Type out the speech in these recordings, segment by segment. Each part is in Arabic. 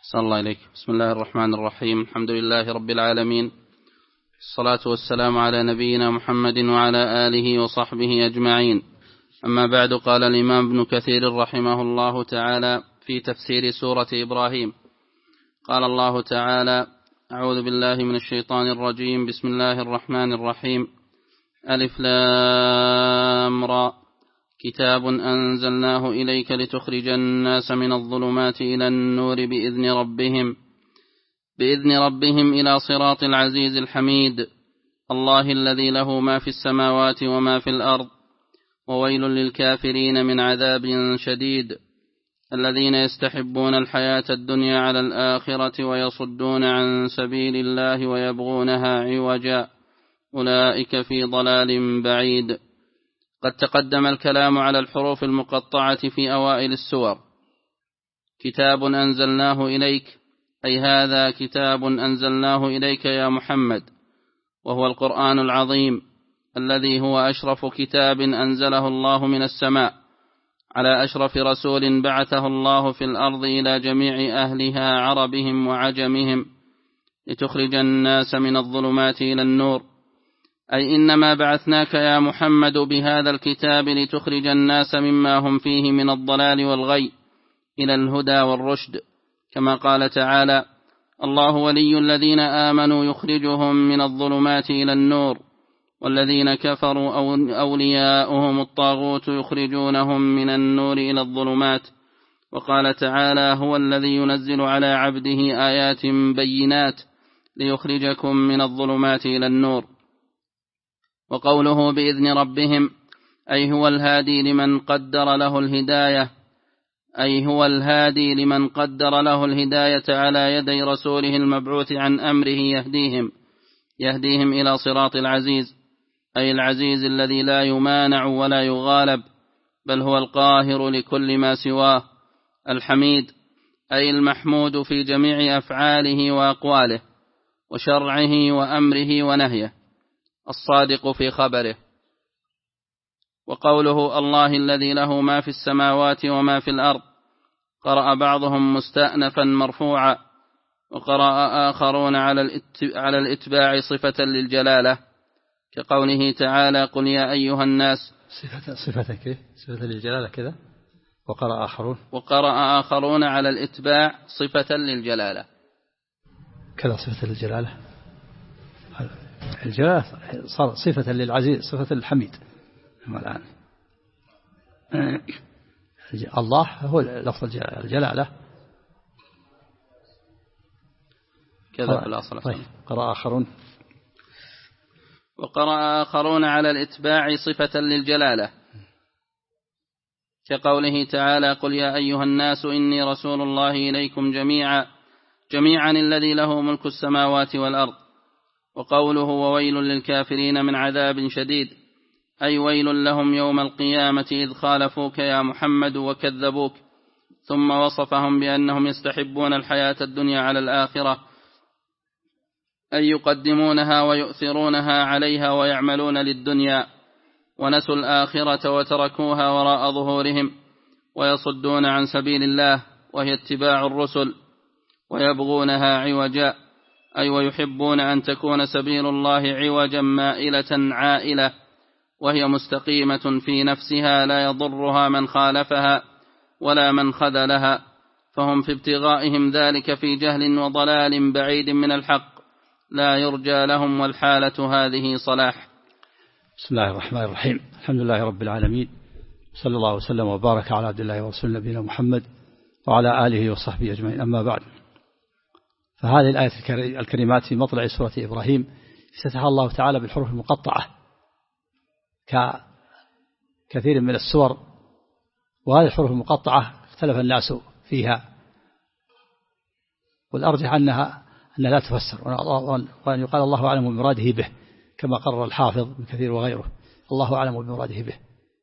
صلى الله عليك. بسم الله الرحمن الرحيم. الحمد لله رب العالمين، الصلاة والسلام على نبينا محمد وعلى آله وصحبه أجمعين. أما بعد، قال الإمام ابن كثير رحمه الله تعالى في تفسير سورة إبراهيم، قال الله تعالى: أعوذ بالله من الشيطان الرجيم، بسم الله الرحمن الرحيم. ألف لام را، كتاب أنزلناه إليك لتخرج الناس من الظلمات إلى النور بإذن ربهم إلى صراط العزيز الحميد، الله الذي له ما في السماوات وما في الأرض، وويل للكافرين من عذاب شديد، الذين يستحبون الحياة الدنيا على الآخرة ويصدون عن سبيل الله ويبغونها عوجا، أولئك في ضلال بعيد. قد تقدم الكلام على الحروف المقطعة في أوائل السور. كتاب أنزلناه إليك، أي هذا كتاب أنزلناه إليك يا محمد، وهو القرآن العظيم الذي هو أشرف كتاب أنزله الله من السماء على أشرف رسول بعثه الله في الأرض إلى جميع أهلها عربهم وعجمهم، لتخرج الناس من الظلمات إلى النور، أي إنما بعثناك يا محمد بهذا الكتاب لتخرج الناس مما هم فيه من الضلال والغي إلى الهدى والرشد، كما قال تعالى: الله ولي الذين آمنوا يخرجهم من الظلمات إلى النور، والذين كفروا أولياؤهم الطاغوت يخرجونهم من النور إلى الظلمات. وقال تعالى: هو الذي ينزل على عبده آيات بينات ليخرجكم من الظلمات إلى النور. وقوله بإذن ربهم، أي هو الهادي لمن قدر له الهداية على يدي رسوله المبعوث عن أمره، يهديهم إلى صراط العزيز، أي العزيز الذي لا يمانع ولا يغالب، بل هو القاهر لكل ما سواه، الحميد أي المحمود في جميع أفعاله وأقواله وشرعه وأمره ونهيه، الصادق في خبره. وقوله الله الذي له ما في السماوات وما في الأرض، قرأ بعضهم مستأنفا مرفوعا، وقرأ آخرون على الإتباع صفة للجلالة، كقوله تعالى: قل يا أيها الناس. صفة للجلالة كذا. وقرأ آخرون على الإتباع صفة للجلالة كذا. صفة للجلالة، الجلالة صار صفة للعزيز، صفة للحميد. الآن الله هو لفظ الجلالة كذا في الأصل. طيب. قرأ آخرون. وقرأ آخرون على الإتباع صفة للجلالة، كقوله تعالى: قل يا أيها الناس إني رسول الله إليكم جميعا الذي له ملك السماوات والأرض. وقوله وويل للكافرين من عذاب شديد، أي ويل لهم يوم القيامة إذ خالفوك يا محمد وكذبوك. ثم وصفهم بأنهم يستحبون الحياة الدنيا على الآخرة، أي يقدمونها ويؤثرونها عليها ويعملون للدنيا، ونسوا الآخرة وتركوها وراء ظهورهم، ويصدون عن سبيل الله وهي اتباع الرسل، ويبغونها عوجا، أي ويحبون أن تكون سبيل الله عوجا مائلة عائلة، وهي مستقيمة في نفسها لا يضرها من خالفها ولا من خذلها، فهم في ابتغائهم ذلك في جهل وضلال بعيد من الحق، لا يرجى لهم، والحالة هذه صلاح. بسم الله الرحمن الرحيم. الحمد لله رب العالمين، صلى الله وسلم وبارك على عبد الله ورسول نبينا محمد وعلى آله وصحبه أجمعين، أما بعد. فهذه الآية الكريمات في مطلع سورة إبراهيم افتتح الله تعالى بالحروف المقطعة كثير من السور، وهذه الحروف المقطعة اختلف الناس فيها، والأرجح أنها لا تفسر، وأن يقال الله أعلم بمراده به، كما قرر الحافظ ابن كثير وغيره، الله أعلم بمراده به.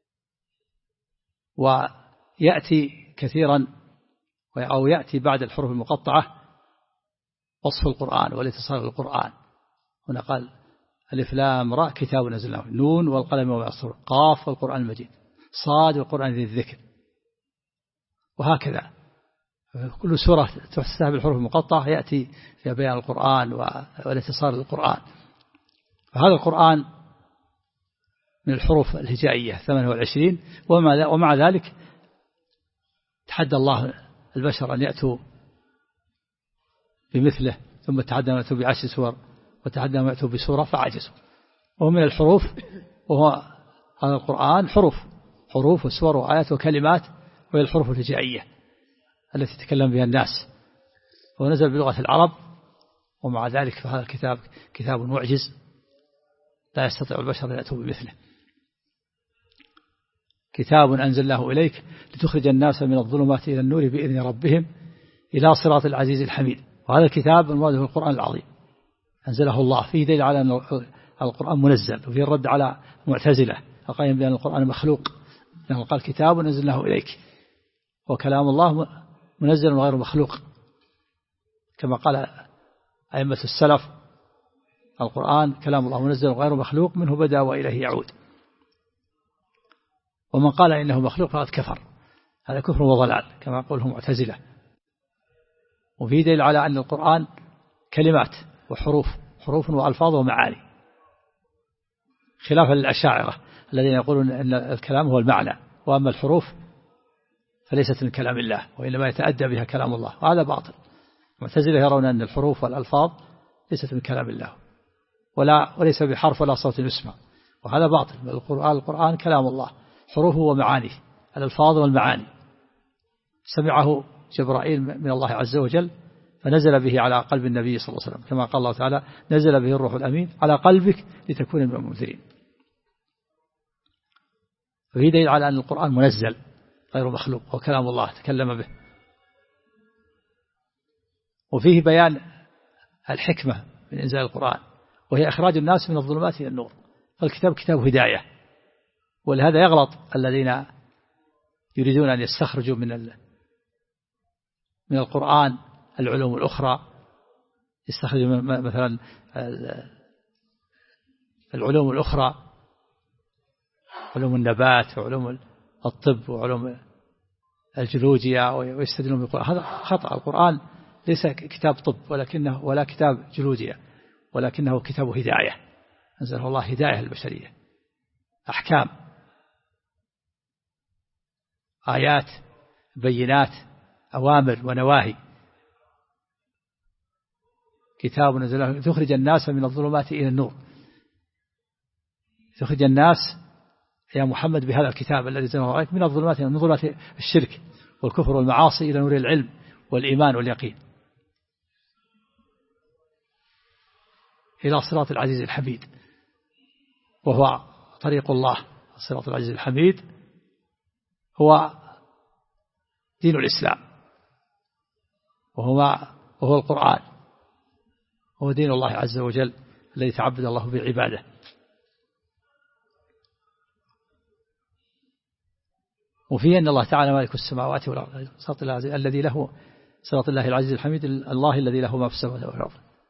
ويأتي كثيرا أو يأتي بعد الحروف المقطعة وصف القرآن والاتصال بالقرآن. هنا قال: ألف لام را كتاب أنزلناه، نون والقلم وما يسطرون، قاف والقرآن المجيد، صاد والقرآن ذي الذكر، وهكذا. كل سورة تفتتح بالحروف المقطعة يأتي في بيان القرآن والاتصال للقرآن. فهذا القرآن من الحروف الهجائية 28، ومع ذلك تحدى الله البشر أن يأتوا بمثله، ثم تحدى أن يأتوا ب10 سور، وتحدى أن يأتوا بسورة فعجزوا. وهو من الحروف، وهو هذا القرآن حروف وسور وآيات وكلمات، وهي الحروف الهجائية التي يتكلم بها الناس، ونزل بلغة العرب. ومع ذلك فهذا الكتاب كتاب معجز لا يستطيع البشر أن يأتوا بمثله. كتاب أنزلناه إليك لتخرج الناس من الظلمات إلى النور بإذن ربهم إلى صراط العزيز الحميد. وهذا الكتاب المراد هو القرآن العظيم أنزله الله، فيه دليل على أن القرآن منزل، وفيه الرد على معتزلة القائلين بأن القرآن مخلوق، لأنه قال كتاب أنزلناه إليك، وكلام الله منزل غير مخلوق، كما قال أئمة السلف القرآن كلام الله منزل غير مخلوق، منه بدأ وإليه يعود. ومن قال إنه مخلوق فقد كفر، هذا كفر وضلال كما قوله معتزلة. وفيه دليل على أن القرآن كلمات حروف وألفاظ ومعاني، خلافا للأشاعرة الذين يقولون أن الكلام هو المعنى، وأما الحروف فليست من كلام الله، وإنما يتأدى بها كلام الله، وهذا باطل. المعتزلة يرون أن الحروف والألفاظ ليست من كلام الله، وليس بحرف ولا صوت يسمع، وهذا باطل. القرآن كلام الله، حروفه ومعانيه، الألفاظ والمعاني. سمعه جبرائيل من الله عز وجل، فنزل به على قلب النبي صلى الله عليه وسلم، كما قال الله تعالى نزل به الروح الأمين على قلبك لتكون من المنذرين. وفي دليل على أن القرآن منزل غير مخلوق، وكلام الله تكلم به. وفيه بيان الحكمة من إنزال القرآن، وهي إخراج الناس من الظلمات إلى النور. فالكتاب كتاب هداية، ولهذا يغلط الذين يريدون أن يستخرجوا من القرآن العلوم الأخرى، يستخرجوا مثلا العلوم الأخرى، علوم النبات وعلوم الطب وعلوم الجيولوجيا، ويستدلون بالقرآن. هذا خطأ. القرآن ليس كتاب طب ولا كتاب جيولوجيا، ولكنه كتاب هداية، أنزله الله هداية للبشرية، أحكام، آيات، بينات، أوامر ونواهي. كتاب نزله تخرج الناس من الظلمات إلى النور. تخرج الناس يا محمد بهذا الكتاب الذي نزله عليك من الظلمات إلى ظلمات الشرك والكفر والمعاصي إلى نور العلم والإيمان واليقين، إلى صراط العزيز الحميد، وهو طريق الله. صراط العزيز الحميد هو دين الإسلام، وهو القرآن، هو دين الله عز وجل الذي تعبد الله بعباده. وفيه أن الله تعالى مالك السماوات والأرض، صراط الله الذي له صراط الله العزيز الحميد، الله الذي له ما في السماوات والأرض.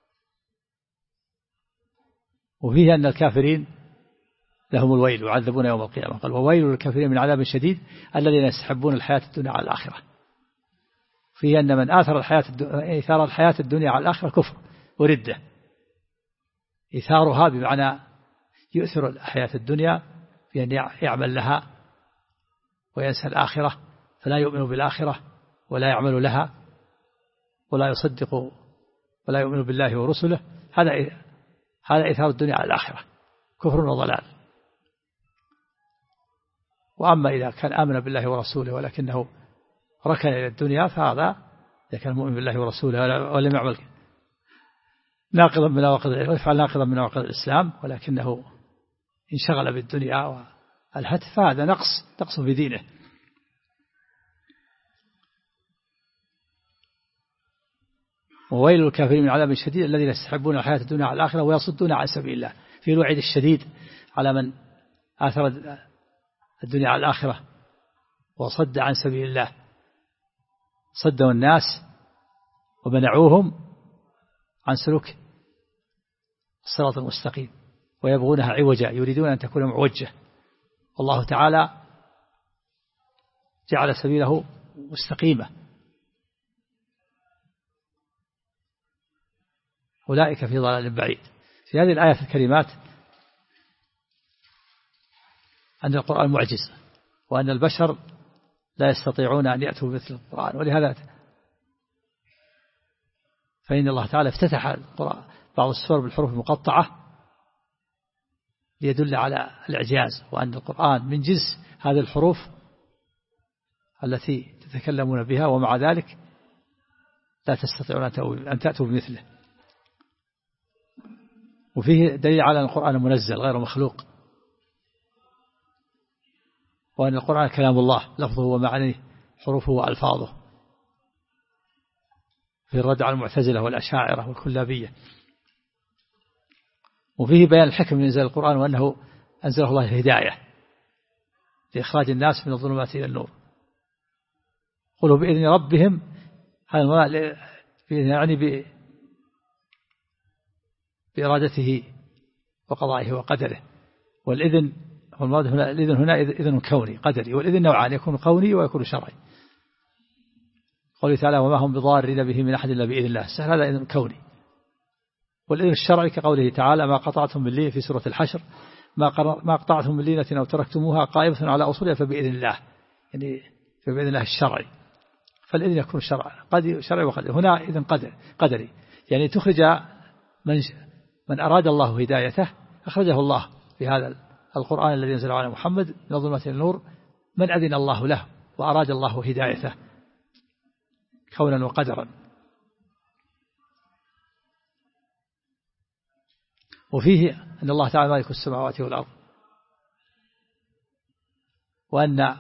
وفيه أن الكافرين لهم الويل ويعذبون يوم القيامة. قال وويل للكافرين من عذاب شديد الذين يستحبون الحياة الدنيا على الآخرة. فيه أن من آثر الحياة الدنيا على الآخرة كفر وردة. إثارها بمعنى يؤثر الحياة الدنيا بأن يعمل لها وينسى الآخرة، فلا يؤمن بالآخرة ولا يعمل لها ولا يصدق ولا يؤمن بالله ورسله. هذا إثار الدنيا على الآخرة، كفر وضلال. وأما إذا كان آمن بالله ورسوله ولكنه ركن إلى الدنيا، فهذا إذا كان مؤمن بالله ورسوله ولم يعمل ناقضا من نواقض الإسلام، ولكنه انشغل بالدنيا والهتف، فهذا نقص في دينه. وويل الكافرين من عذاب شديد الذين يستحبون الحياة الدنيا على الآخرة ويصدون عن سبيل الله. في الوعيد الشديد على من آثر الدنيا على الآخرة وصد عن سبيل الله، صدوا الناس ومنعوهم عن سلوك الصراط المستقيم، ويبغونها عوجا، يريدون أن تكون معوجة. والله تعالى جعل سبيله مستقيمة أولئك في ضلال بعيد. في هذه الآيات الكريمات أن القرآن معجز، وأن البشر لا يستطيعون أن يأتوا مثل القرآن. ولهذا فإن الله تعالى افتتح بعض السور بالحروف المقطعة ليدل على الإعجاز، وأن القرآن من جنس هذه الحروف التي تتكلمون بها، ومع ذلك لا تستطيعون أن تأتوا بمثله. وفيه دليل على أن القرآن منزل غير مخلوق، وأن القرآن كلام الله لفظه ومعانيه حروفه وألفاظه، في الرد على المعتزلة والأشاعرة والكلابية. وفيه بيان الحكم من إنزال القرآن، وأنه أنزله الله الهداية لإخراج الناس من الظلمات إلى النور. قلوا بإذن ربهم، هذا يعني بإرادته وقضائه وقدره. والإذن والمراد هنا الإذن هنا إذن كوني قدري، والإذن نوعان، يكون كوني ويكون شرعي. قوله تعالى وما هم بضارين به من أحد إلا بإذن الله، هذا إذن كوني. والإذن الشرعي كقوله تعالى ما قطعتم من لين في سورة الحشر، ما قطعتم من لينة أو تركتموها قائمة على أصولها فبإذن الله، يعني فبإذن الله الشرعي. فالإذن يكون شرعي وقدري. هنا إذن قدري، يعني تخرج من أراد الله هدايته أخرجه الله في هذا القرآن الذي ينزل على محمد من الظلمات إلى النور، من أذن الله له وأراد الله هدايته كونا وقدرا. وفيه أن الله تعالى مالك السماوات والأرض، وأن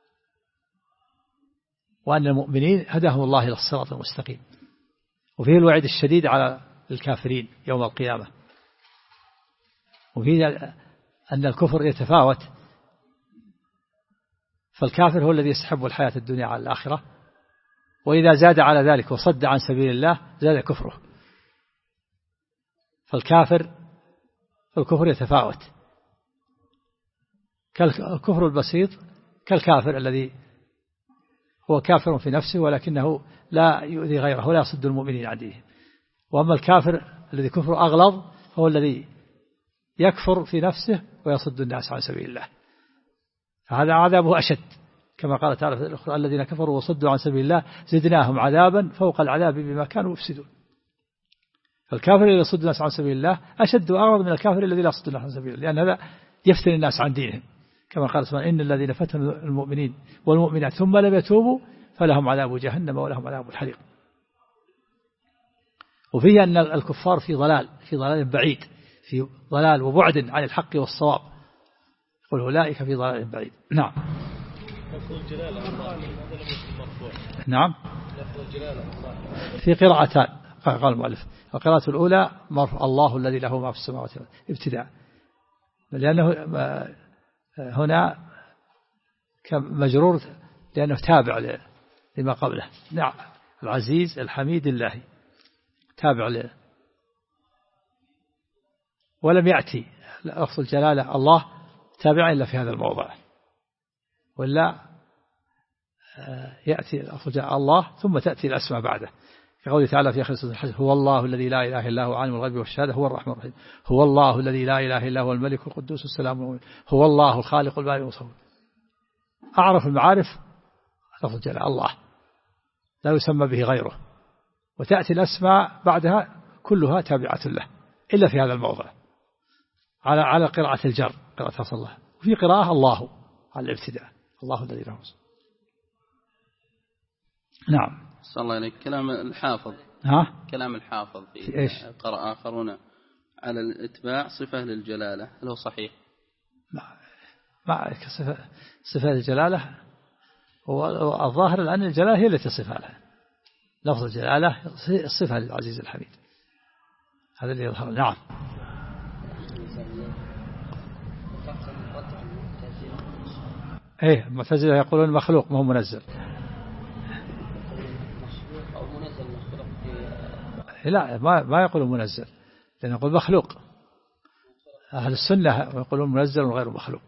المؤمنين هداهم الله إلى الصراط المستقيم. وفيه الوعيد الشديد على الكافرين يوم القيامة. وفيه أن الكفر يتفاوت، فالكافر هو الذي يستحب الحياة الدنيا على الآخرة، وإذا زاد على ذلك وصد عن سبيل الله زاد كفره. فالكفر يتفاوت، كالكفر البسيط كالكافر الذي هو كافر في نفسه ولكنه لا يؤذي غيره ولا يصد المؤمنين عن دينهم. وأما الكافر الذي كفره أغلظ هو الذي يكفر في نفسه ويصد الناس عن سبيل الله، فهذا عذابه أشد، كما قال تعالى في الأخرى الذين كفروا وصدوا عن سبيل الله زدناهم عذابا فوق العذاب بما كانوا يفسدون. فالكافر الذي يصد الناس عن سبيل الله أشد وأغلظ من الكافر الذي لا يصد الناس عن سبيل الله، لأن هذا يفتن الناس عن دينهم، كما قال سبحانه إن الذين فتنوا المؤمنين والمؤمنات ثم لم يتوبوا فلهم عذاب جهنم ولهم عذاب الحريق. وفيه أن الكفار في ضلال بعيد، في ضلال وبعد عن الحق والصواب. قل أولئك في ضلال بعيد. نعم. نعم. في قراءتان قال المؤلف. القراءة الأولى مرفوع الله الذي له ما في السماوات والأرض ابتداء، لأنه هنا مجرور لأنه تابع لما قبله. نعم. العزيز الحميد الله تابع له، ولم يأتي لفظ الجلالة الله تابع إلا في هذا الموضع، ولا يأتي لفظ الله ثم تأتي الأسماء بعده، كقوله تعالى في آخر سورة الحج هو الله الذي لا إله إلا هو عالم الغيب والشهادة هو الرحمن الرحيم، هو الله الذي لا إله إلا هو الملك القدوس السلام المؤمن، هو الله الخالق البارئ المصور. أعرف المعارف لفظ الجلالة الله لا يسمى به غيره، وتأتي الأسماء بعدها كلها تابعة له إلا في هذا الموضع على قراءة الجر، قراءة فصل الله. وفي قراءة الله على الابتداء الله الذي له. نعم. صلى الله عليك. كلام الحافظ كلام الحافظ في إيش؟ قرأ آخرون على الاتباع صفة للجلالة، هل هو صحيح؟ مع صفة الجلالة هو الظاهر لأن الجلالة هي التي تصفها لها، لفظ الجلالة الصفة للعزيز الحميد، هذا اللي يظهر. نعم. ايه المعتزلة يقولون مخلوق ما هو منزل. لا ما يقولون منزل، لأن يقول مخلوق. أهل السنة يقولون منزل وغير مخلوق.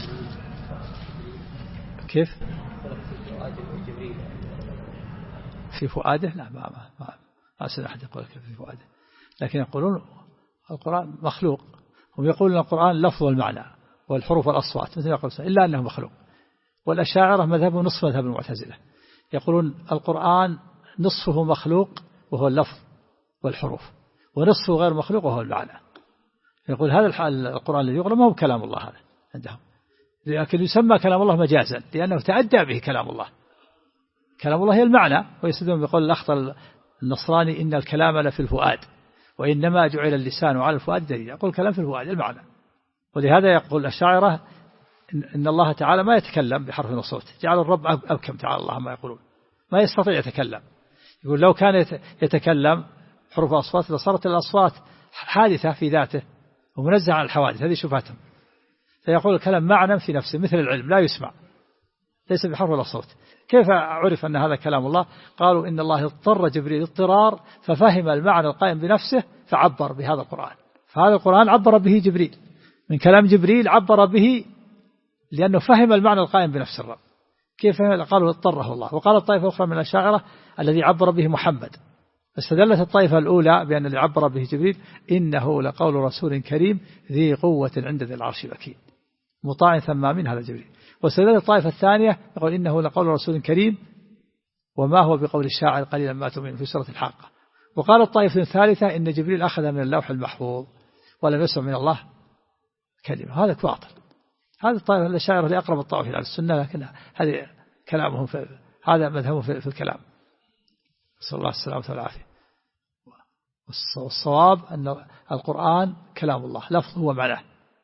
كيف في فؤاده، لا ما سمع أحد يقول في فؤاده، لكن يقولون القرآن مخلوق. هم يقولون القرآن لفظ والمعنى والحروف والأصوات مثل ما يقول إلا أنه مخلوق. والأشاعرة مذهب نصف مذهب المعتزلة، يقولون القرآن نصفه مخلوق وهو اللفظ والحروف، ونصفه غير مخلوق وهو المعنى. يقول هذا القرآن الذي يقرأ ما هو كلام الله هذا عندهم، لكن يسمى كلام الله مجازا لأنه تأدى به كلام الله. كلام الله هي المعنى، ويستدلون بقول الأخطر النصراني إن الكلام لفي الفؤاد وإنما جعل اللسان على الفؤاد دليل. يقول الكلام في الفؤاد المعنى. ولهذا يقول الأشاعرة إن الله تعالى ما يتكلم بحرف وصوت، جعل الرب أبكم تعالى الله ما يقولون، ما يستطيع يتكلم. يقول لو كان يتكلم حروف أصوات لصارت الأصوات حادثة في ذاته ومنزه عن الحوادث، هذه شبهتهم. فيقول الكلام معنى في نفسه مثل العلم لا يسمع، ليس بحرف ولا صوت. كيف عرف أن هذا كلام الله؟ قالوا إن الله اضطر جبريل اضطرار ففهم المعنى القائم بنفسه فعبر بهذا القرآن. فهذا القرآن عبر به جبريل، من كلام جبريل عبر به لأنه فهم المعنى القائم بنفس الرب. كيف قالوا اضطره الله؟ وقال الطائفة أخرى من الأشاعرة الذي عبر به محمد. فاستدلت الطائفة الأولى بأن الذي عبر به جبريل إنه لقول رسول كريم ذي قوة عند ذي العرش مكين مطاع ثم أمين هذا جبريل. واستدلت الطائفة الثانية يقول إنه لقول رسول كريم وما هو بقول الشاعر قليلا ما تؤمن في سورة الحاقة. وقال الطائفة الثالثة إن جبريل أخذ من اللوح المحفوظ ولم يسمع من الله كلمة. هذا باطل. هذا الطائفة الأشاعرة اللي أقرب الطائفة إلى السنة، لكن هذه كلامهم هذا مذهبهم في الكلام. صلى الله السلامة والعافية. والصواب أن القرآن كلام الله لفظه ومعناه،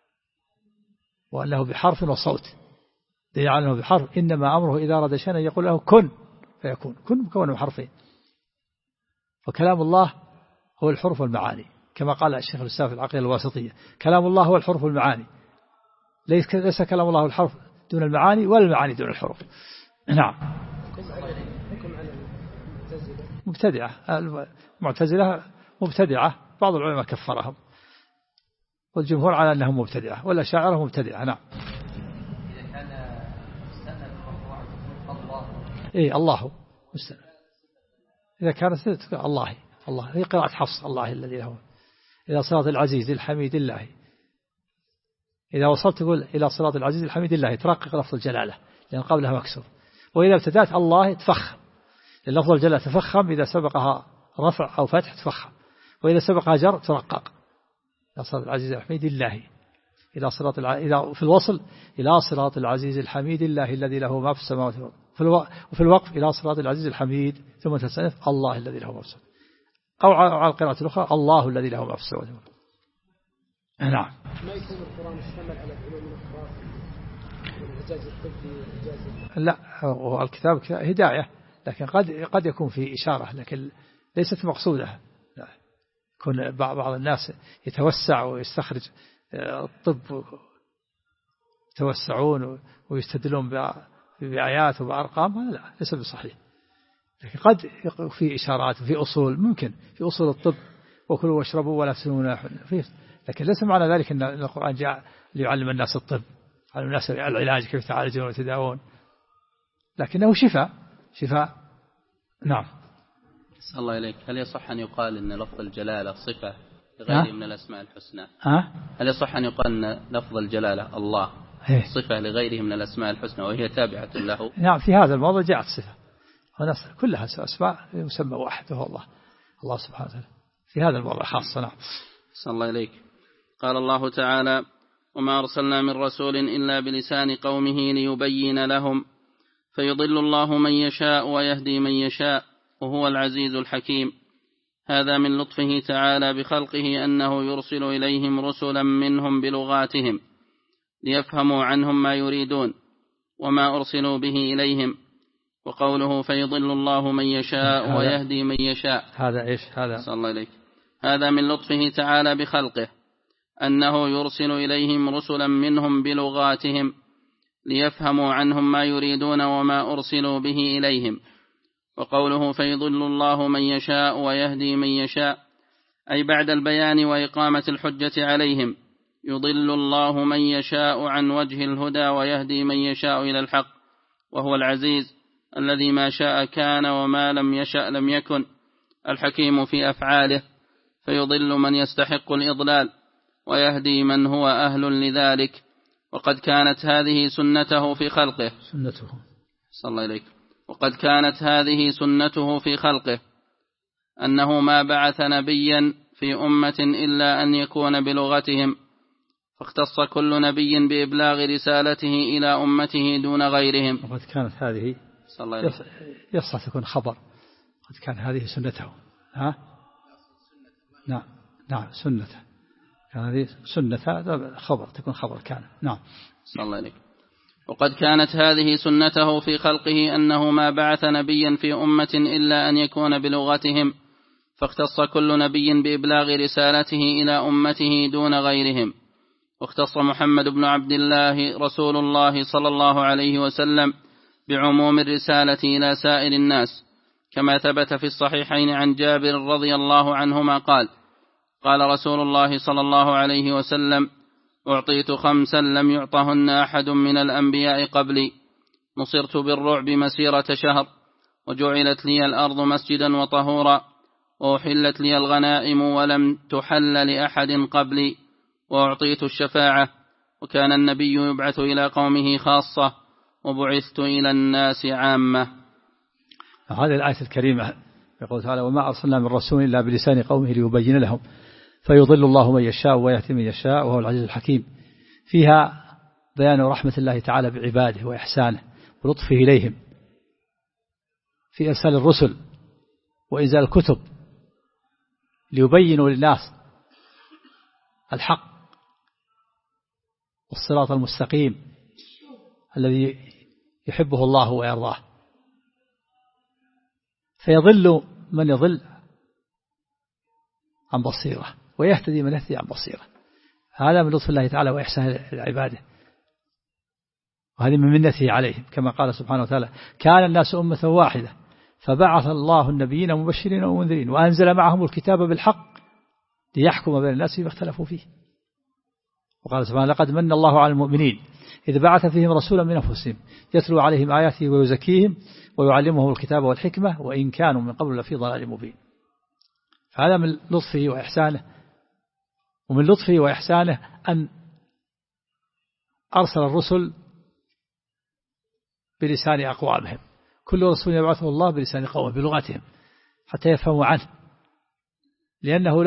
وأنه بحرف وصوت دليل على أنه بحرف. إنما أمره إذا أراد شيئا يقول له كن فيكون، كن مكون من حرفين. وكلام الله هو الحروف والمعاني كما قال الشيخ الإسلام في العقيدة الواسطية، كلام الله هو الحروف والمعاني، ليس كلام الله الحرف دون المعاني ولا المعاني دون الحروف. نعم. مبتدعة، المعتزلة مبتدعة، بعض العلماء كفرهم، والجمهور على أنهم مبتدعة، والأشاعرة مبتدعة. نعم. إذا كان مستند مرفوعا الله إيه الله مستند، إذا كانت الله هي قراءة حفص الله الذي له إلى صراط العزيز الحميد الله. إذا وصلت تقول إلى صراط العزيز الحميد الله ترقق لفظ الجلالة لأن قبلها مكسور. وإذا ابتدأت الله تفخم، اللفظ الجلالة تفخم، إذا سبقها رفع أو فتح تفخم، وإذا سبقها جر ترقق إلى صراط العزيز الحميد الله، إلى صراط إذا في الوصل إلى صراط العزيز الحميد الله الذي له ما في السماوات والأرض، وفي الوقف إلى صراط العزيز الحميد ثم تستأنف الله الذي له ما في السماوات، أو على القراءة الأخرى الله الذي له ما في السماوات والأرض. نعم. ما يكون القرآن يشتمل على علوم الأخرى والإعجاز الطبي والإعجاز. لا، هو الكتاب هداية، لكن قد يكون في إشارة لكن ليست مقصودة. يكون بعض الناس يتوسع ويستخرج الطب، يتوسعون ويستدلون بآيات وبأرقام، لا ليس بصحيح. لكن قد في إشارات وفي أصول، ممكن في أصول الطب وكلوا واشربوا ولا تفتنوا فيه، لكن ليس معنى ذلك أن القرآن جاء ليعلم الناس الطب، على الناس العلاج كيف يتعالجون ويتداوون، لكنه شفاء. نعم. صلى الله إليك. هل يصح أن يقال أن لفظ الجلالة صفة لغيره من الأسماء الحسنى؟ هل يصح أن يقال أن لفظ الجلالة الله صفة لغيره من الأسماء الحسنى وهي تابعة له؟ نعم، في هذا الموضوع جاءت صفة، كلها أسماء يسمى واحد وهو الله سبحانه وتعالى، في هذا الموضوع خاصة. نعم. صلى الله إليك. قال الله تعالى: وما أرسلنا من رسول إلا بلسان قومه ليبين لهم فيضل الله من يشاء ويهدي من يشاء وهو العزيز الحكيم. هذا من لطفه تعالى بخلقه أنه يرسل إليهم رسلا منهم بلغاتهم ليفهموا عنهم ما يريدون وما أرسلوا به إليهم. وقوله فيضل الله من يشاء ويهدي من يشاء، هذا إيش هذا؟ صلى الله عليه. هذا من لطفه تعالى بخلقه أنه يرسل إليهم رسلا منهم بلغاتهم ليفهموا عنهم ما يريدون وما أرسلوا به إليهم. وقوله فيضل الله من يشاء ويهدي من يشاء أي بعد البيان وإقامة الحجة عليهم يضل الله من يشاء عن وجه الهدى ويهدي من يشاء إلى الحق وهو العزيز الذي ما شاء كان وما لم يشأ لم يكن، الحكيم في أفعاله، فيضل من يستحق الإضلال ويهدي من هو أهل لذلك. وقد كانت هذه سنته في خلقه صلى الله عليه. وقد كانت هذه سنته في خلقه أنه ما بعث نبيا في أمة إلا أن يكون بلغتهم، فاختص كل نبي بإبلاغ رسالته إلى أمته دون غيرهم. وقد كانت هذه يصح تكون خبر، قد كان هذه سنته. ها؟ نعم سنته، هذه سنته خبر، تكون خبر كان. نعم صلى الله عليه. وقد كانت هذه سنته في خلقه أنه ما بعث نبيا في أمة إلا أن يكون بلغتهم، فاختص كل نبي بإبلاغ رسالته إلى أمته دون غيرهم. واختص محمد بن عبد الله رسول الله صلى الله عليه وسلم بعموم الرسالة إلى سائر الناس، كما ثبت في الصحيحين عن جابر رضي الله عنهما قال: قال رسول الله صلى الله عليه وسلم: أعطيت 5 لم يعطهن أحد من الأنبياء قبلي، نصرت بالرعب مسيرة شهر، وجعلت لي الأرض مسجدا وطهورا، وأحلت لي الغنائم ولم تحل لأحد قبلي، وأعطيت الشفاعة، وكان النبي يبعث إلى قومه خاصة، وبعثت إلى الناس عامة. هذه الآية الكريمة يقول تعالى: وما أرسلنا من رسول إلا بلسان قومه ليبين لهم، فيضل الله من يشاء ويهدي من يشاء وهو العزيز الحكيم. فيها بيان رحمة الله تعالى بعباده وإحسانه ولطفه إليهم في إرسال الرسل وإنزال الكتب ليبينوا للناس الحق والصراط المستقيم الذي يحبه الله ويرضاه، فيضل من يضل عن بصيرة ويهتدي من يهتدي عن بصيرة. هذا من لطف الله تعالى وإحسان عباده، وهذه من منته عليهم، كما قال سبحانه وتعالى: كان الناس أمة واحدة فبعث الله النبيين مبشرين ومنذرين وأنزل معهم الكتاب بالحق ليحكم بين الناس فيما اختلفوا فيه. وقال سبحانه: لقد من الله على المؤمنين إذ بعث فيهم رسولا من أنفسهم يتلو عليهم آياته ويزكيهم ويعلمهم الكتاب والحكمة وإن كانوا من قبل لفي ضلال مبين. فهذا من لطفه وإحسانه، ومن لطفه وإحسانه أن أرسل الرسل بلسان أقوامهم، كل رسول يبعثه الله بلسان قومه بلغتهم حتى يفهموا عنه، لأنه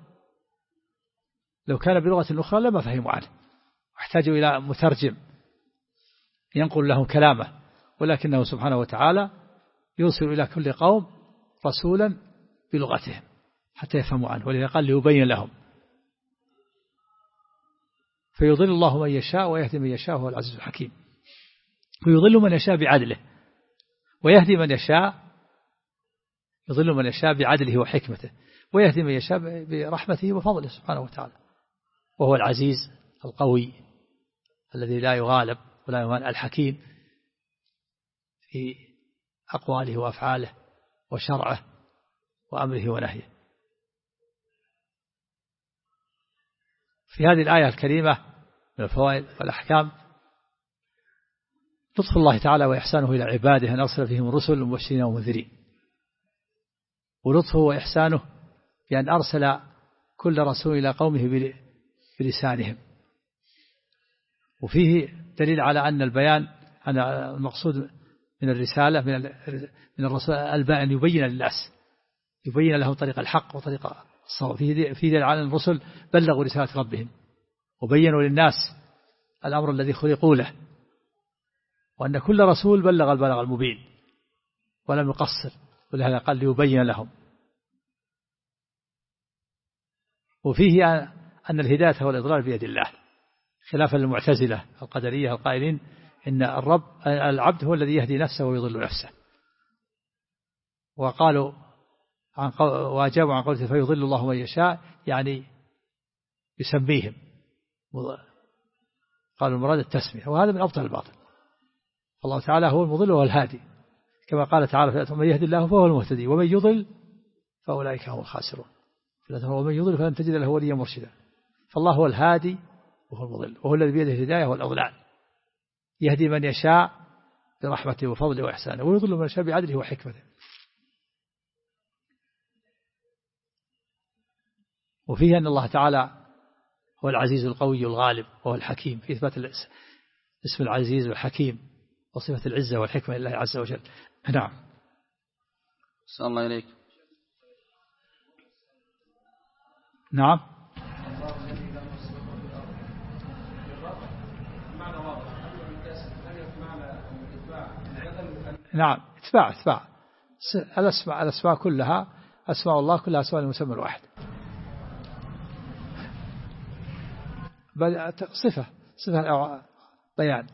لو كان بلغة أخرى لما فهموا عنه واحتاجوا إلى مترجم ينقل لهم كلامه، ولكنه سبحانه وتعالى يرسل إلى كل قوم رسولا بلغتهم حتى يفهموا عنه، ولذا قال ليبين لهم. فيضل الله من يشاء ويهدي من يشاء وهو العزيز الحكيم. ويضل من يشاء بعدله ويهدي من يشاء، يضل من يشاء بعدله وحكمته، ويهدي من يشاء برحمته وفضله سبحانه وتعالى، وهو العزيز القوي الذي لا يغالب ولا يهان، الحكيم في أقواله وأفعاله وشرعه وأمره ونهيه. في هذه الآية الكريمة من الفوائد والأحكام لطف الله تعالى وإحسانه إلى عباده أن أرسل فيهم الرسل مبشرين ومنذرين، ولطفه وإحسانه بأن أرسل كل رسول إلى قومه بلسانهم. وفيه دليل على أن البيان، أن المقصود من الرسالة من الرسول أن يبين للناس، يبين لهم طريق الحق وطريق الصواب. فيه دليل على أن الرسل بلغوا رسالة ربهم وبينوا للناس الأمر الذي خلقوا له، وأن كل رسول بلغ البلاغ المبين ولم يقصر، ولهذا قال ليبين لهم. وفيه أن الهداية والإضلال بيد الله، خلافا للمعتزلة القدرية القائلين إن العبد هو الذي يهدي نفسه ويضل نفسه، وقالوا وأجابوا عن قوله فيضل الله من يشاء، يعني يسميهم، قالوا المراد التسمية، وهذا من أبطل الباطل. الله تعالى هو المضل والهادي، كما قال تعالى: من يهدي الله فهو المهتدي ومن يضل فأولئك هم الخاسرون. ومن يضل فلن تجد له وليا مرشدا. فالله هو الهادي وهو المضل، وهو الذي بيده الهداية والأضلال، يهدي من يشاء برحمته وفضله وإحسانه، ويضل من يشاء بعدله وحكمته. وفيه أن الله تعالى هو العزيز القوي الغالب وهو الحكيم، في إثبات اسم العزيز والحكيم وصفة العزة والحكمة لله عز وجل. نعم. صلى الله إليك. نعم. نعم، اتباع الأسماء كلها أسماء الله كلها أسماء المسمى الواحد، بل صفة بيان.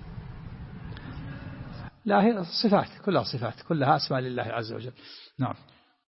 لا، هي صفات كلها صفات، كلها أسماء لله عز وجل. نعم.